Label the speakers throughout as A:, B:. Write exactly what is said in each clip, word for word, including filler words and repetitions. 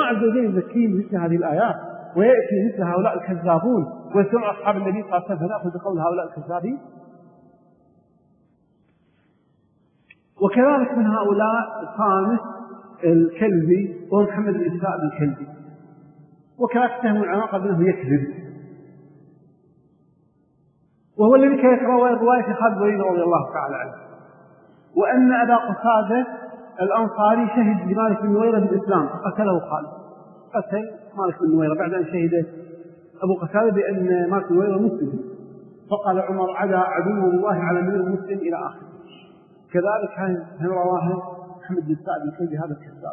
A: عز وجل يزكيهم مثل هذه الآيات ويأتي مثل هؤلاء الكذابون ويسمع أصحاب النبي صلى الله عليه وسلم فنأخذ بقول هؤلاء الكذابين. وكذلك من هؤلاء الخامس الكلبي وهو محمد بن إسحاق الكلبي، وكذلك اتهموا العلاقة بأنه يكذب، وهو الذي كان يقرأ رواية خالد بن رضي الله تعالى عنه، وأن أبا قتادة الأنصاري شهد لمالك بن نويرة بالإسلام فقتله خالد، قتل مالك بن نويرة بعد أن شهد أبو قتادة بأن مالك بن نويرة مسلم، فقال عمر عدا عدو الله على امير مسلم إلى آخره. كذلك كان رواه محمد بن سعد الكلبي هذا الكذاب.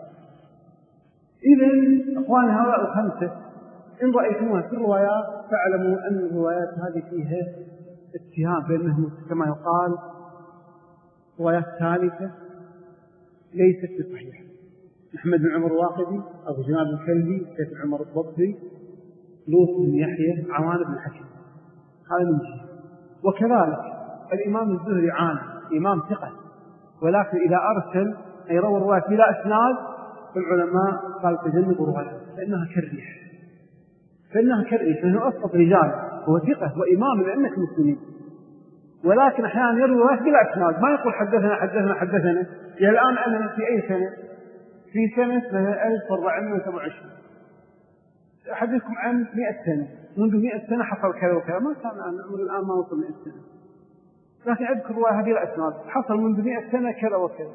A: إذن أخواني هؤلاء الخمسة إن رأيتموها في الروايات فاعلموا أن الروايات هذه فيها اتهام بأنهم كما يقال روايات ثالثة ليست بصحيحة. محمد بن عمر الواقدي، أبو جناب الكلبي، سيف بن عمر الضبي، لوط بن يحيى، عوان بن حكيم، هذا من جهة. وكذلك الإمام الزهري عالم إمام ثقة، ولكن إذا أرسل أي روى الرواية بلا إسناد فالعلماء قال تجنبوا روايته فإنها كالريح، فإنها كالريح، فإنه أسقط رجال هو ثقة وإمام لأنك مسلمين، ولكن أحيانا يروي رواية بلا إسناد ما يقول حدثنا حدثنا حدثنا. يعني الآن أنا في أي سنة؟ في سنة ألف وأربعمائة وسبعة وعشرين أحدثكم عن مئة سنة، منذ مئة سنة حصل كذا وكذا، ما كان عمر الآن ما وصل مئة سنة، لكن أذكر رواية بلا إسناد حصل منذ مئة سنة كذا وكذا،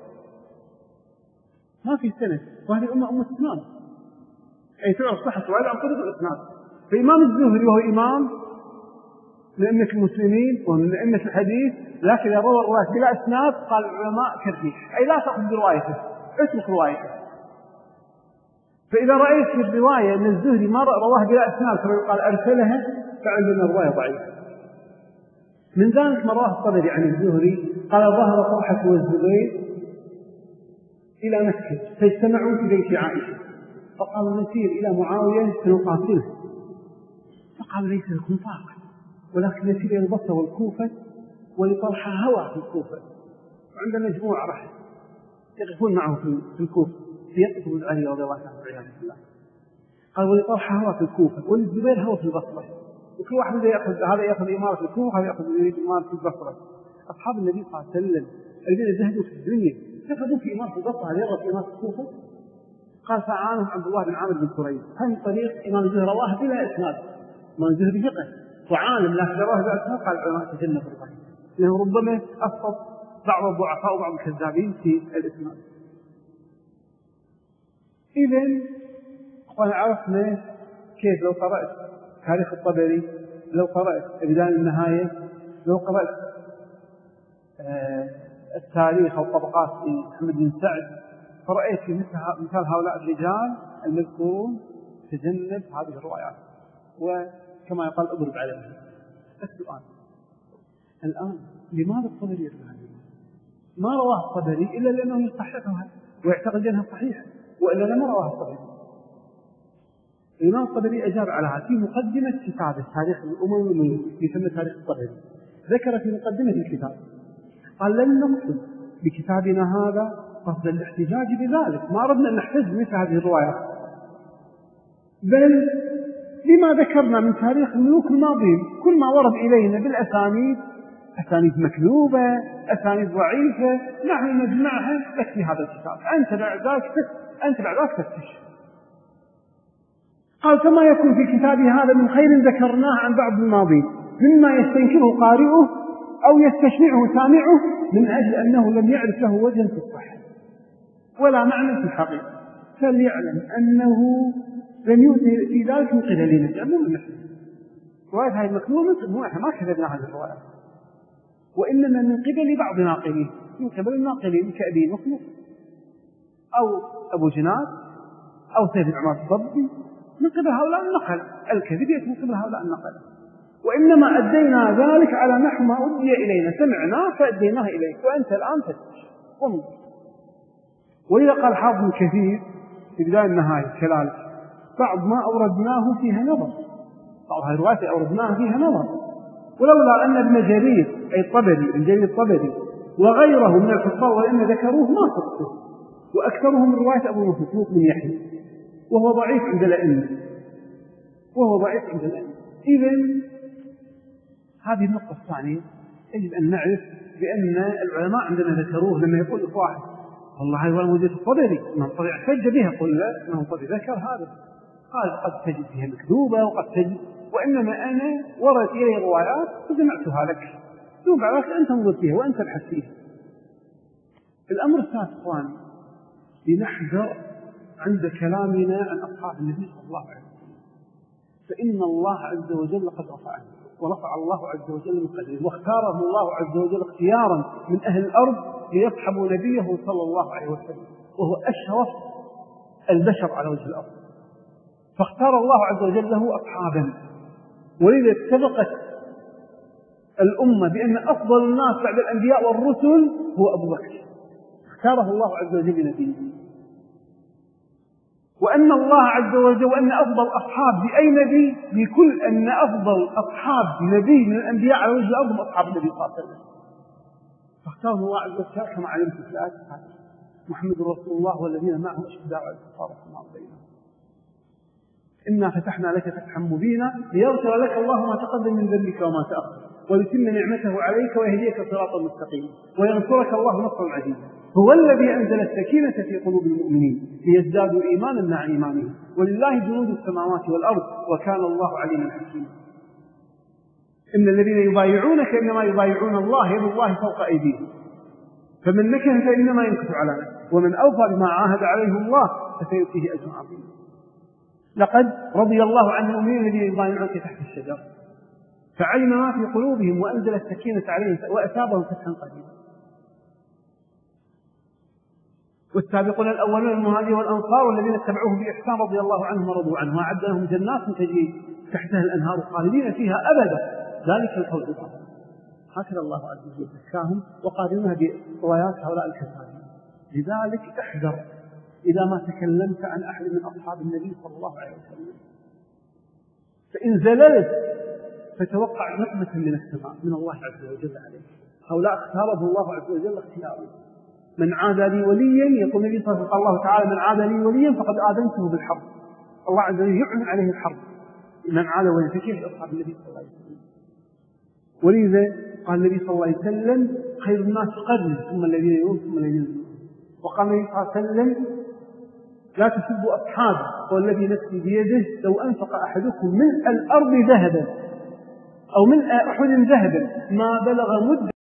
A: ما في سنة. وهذه الأمة أمة إسلام أي تعرف صحة وعلى عن طريق الإسناد. فإمام الزهري وهو إمام لأنة المسلمين ومن أئمة الحديث، لكن إذا روى الرواية بلا إسناد قال العلماء كالريح أي لا تأخذ بروايته، اترك روايته. فإذا رأيت في الرواية أن الزهري ما رواه بلا إسناد كما يقال أرسلها فعندنا الرواية ضعيفة. من ذلك ما رواه الطبري عن الزهري قال ظهر طلحة والزبير إلى مكة فاجتمعوا في بيت عائشة فقالوا نسير إلى معاوية فنقاتله، فقال ليس لكم طاقة ولكن نسير إلى البصرة والكوفة ولطلحة هوى في الكوفة، وعندنا مجموعة راح يقفون معه في الكوفة سيقف بن علي رضي الله عنه والعياذ بالله. قال ولطلحة هوى في الكوفة وللزبير هوى في البصرة، وكل واحد يأخذ هذا يأخذ إمارة الكوفة هذا يأخذ إمارة البصرة. أصحاب النبي صلى الله عليه وسلم الذين زهدوا في الدنيا كفدوا في إمارة البصرة هذا يرغب في إمارة الكوفة. قال فعانهم عبد الله بن عامر بن كريب هذه طريق إمام الزهري رواه بلا إسناد، إمام الزهري ثقة وعالم لكن رواه بلا إسناد. قال العلماء تجنبوا الرواية لأنه ربما أسقط بعض الضعفاء وبعض الكذابين في الإسناد. إذن أخوان عرفنا كيف لو قرأت تاريخ الطبري، لو قرأت بداية النهاية، لو قرأت آه التاريخ أو طبقات محمد بن سعد فرأيت في مثال هؤلاء الرجال المذكورون تجنب هذه الروايات وكما يقال أضرب عليها. السؤال الآن لماذا الطبري يروي هذه؟ ما رواه الطبري إلا لأنه يصححها ويعتقد أنها صحيحة، وإلا لما رواه الطبري. الإمام الطبري أجاب على هذه في مقدمة كتابه تاريخ الأمم والملوك يسمى تاريخ الطبري، ذكر في مقدمة الكتاب قال لن نقصد بكتابنا هذا قصد الاحتجاج بذلك، ما أردنا أن نحتج مثل هذه الروايات، بل لما ذكرنا من تاريخ الملوك الماضين كل ما ورد إلينا بالأسانيد أسانيد مكذوبة أسانيد ضعيفة نحن نجمعها لك في هذا الكتاب، أنت بعد ذلك أنت بعد ذلك تفتش. قال كما يكون في كتابه هذا من خير ذكرناه عن بعض الماضين مما يستنكره قارئه أو يستشمعه سامعه من أجل أنه لم يعرف له وجه في الصحة ولا معنى في الحقيقة، فليعلم أنه لم يؤتي في ذلك من قبلنا جميع النحن. رواية هذه المكنونة مو إحنا ما كذبنا هذه الرواية، وإنما من قبل بعض ناقلين، من قبل الناقلين كأبي مخلص أو أبو جناد أو سيف بن عمر الضبي، من قبل هؤلاء النقل الكذب يأتي من قبل هؤلاء النقل، وإنما أدينا ذلك على نحو ما أدي إلينا، سمعنا فأديناه إليك وأنت الآن تفتش وانظر. وإذا قال حافظ كثير في بداية النهاية كذلك بعض ما أوردناه فيها نظر، بعض هذه الروايات أوردناها فيها نظر، ولولا أن ابن جرير أي الطبري ابن جرير الطبري وغيره من الحفاظ وإن ذكروه ما صدقوا، وأكثرهم من رواية أبو مسعود بن يحيى وهو ضعيف عند الأئمة وهو ضعيف عند الأئمة. إذن هذه النقطة الثانية يجب أن نعرف بأن العلماء عندما ذكروه لما يقول واحد والله هذا وجدت الطبري من الطبري احتج بها، قل لا من الطبري ذكر هذا قال قد تجد فيها مكذوبة وقد تجد، وإنما أنا وردت إلي روايات وجمعتها لك ثم بعد ذلك أنت تنظر فيها وأنت تبحث فيها. الأمر الثالث إخواني لنحذر عند كلامنا عن أصحاب النبي صلى الله عليه وسلم، فإن الله عز وجل قد رفعه ورفع الله عز وجل من قدره واختاره الله عز وجل اختيارا من أهل الأرض ليصحبوا نبيه صلى الله عليه وسلم وهو أشرف البشر على وجه الأرض، فاختار الله عز وجل له أصحابا. ولذا اتفقت الأمة بأن أفضل الناس بعد الأنبياء والرسل هو أبو بكر، اختاره الله عز وجل نبيه، وأن الله عز وجل وأن أفضل أصحاب لأي نبي لكل أن أفضل أصحاب نبي من الأنبياء على وجه الأرض هم أصحاب النبي صلى الله عليه وسلم، فاختاره الله عز وجل كما علمت في الآية محمد رسول الله والذين معه أشداء على الكفار رحماء بينهم. إنا فتحنا لك فتحا مبينا ليغفر لك الله ما تقدم من ذنبك وما تأخر ويتم نعمته عليك ويهديك صراطا مستقيما وينصرك الله نصرا عزيزا. هو الذي أنزل السكينة في قلوب المؤمنين ليزدادوا إيمانا مع إيمانهم ولله جنود السماوات والأرض وكان الله عليما حكيما. إن الذين يبايعونك إنما يبايعون الله يد الله فوق أيديهم فمن نكث فإنما ينكث على نفسه ومن أوفى بما عاهد عليه الله فسيؤتيه أجرا عظيما. لقد رضي الله عن المؤمنين الذين يبايعونك تحت الشجرة فعلم ما في قلوبهم وأنزل السكينة عليهم وأثابهم فتحا قريبا. والسابقون الأولون المهاجرين والأنصار والذين اتبعوهم بإحسان رضي الله عنهم ورضوا عنه وأعد لهم جنات تجري تحتها الأنهار خالدين فيها أبدا ذلك الفوز العظيم. هكذا الله عز وجل ذكاهم وقارنها بروايات هؤلاء الكفار. لذلك احذر إذا ما تكلمت عن أحد من أصحاب النبي صلى الله عليه وسلم، فإن زللت فتوقع نقمة من السماء من الله عز وجل عليه. هؤلاء اختاره الله عز وجل اختيارا. من عاد لي وليا يقول النبي صلى الله تعالى من عاد لي وليا فقد آذنته بالحرب. الله عز وجل يعلن عليه الحرب من عاد وليا. فكيف أصحاب النبي صلى الله عليه وسلم؟ ولذا قال النبي صلى الله عليه وسلم خير الناس قرني ثم الذين يلون ثم الذين يلون. وقال النبي صلى الله عليه وسلم لا تسبوا أصحابي والذي نفسي بيده لو أنفق أحدكم من الأرض ذهبا أو من أحد ذهبا ما بلغ مد